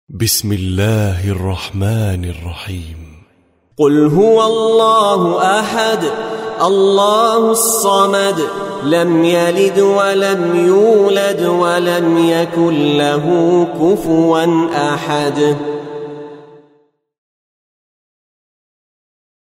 بسم الله الرحمن الرحيم. قل هو الله أحد الله الصمد لم يلد ولم يولد ولم يكن له كفوا أحد.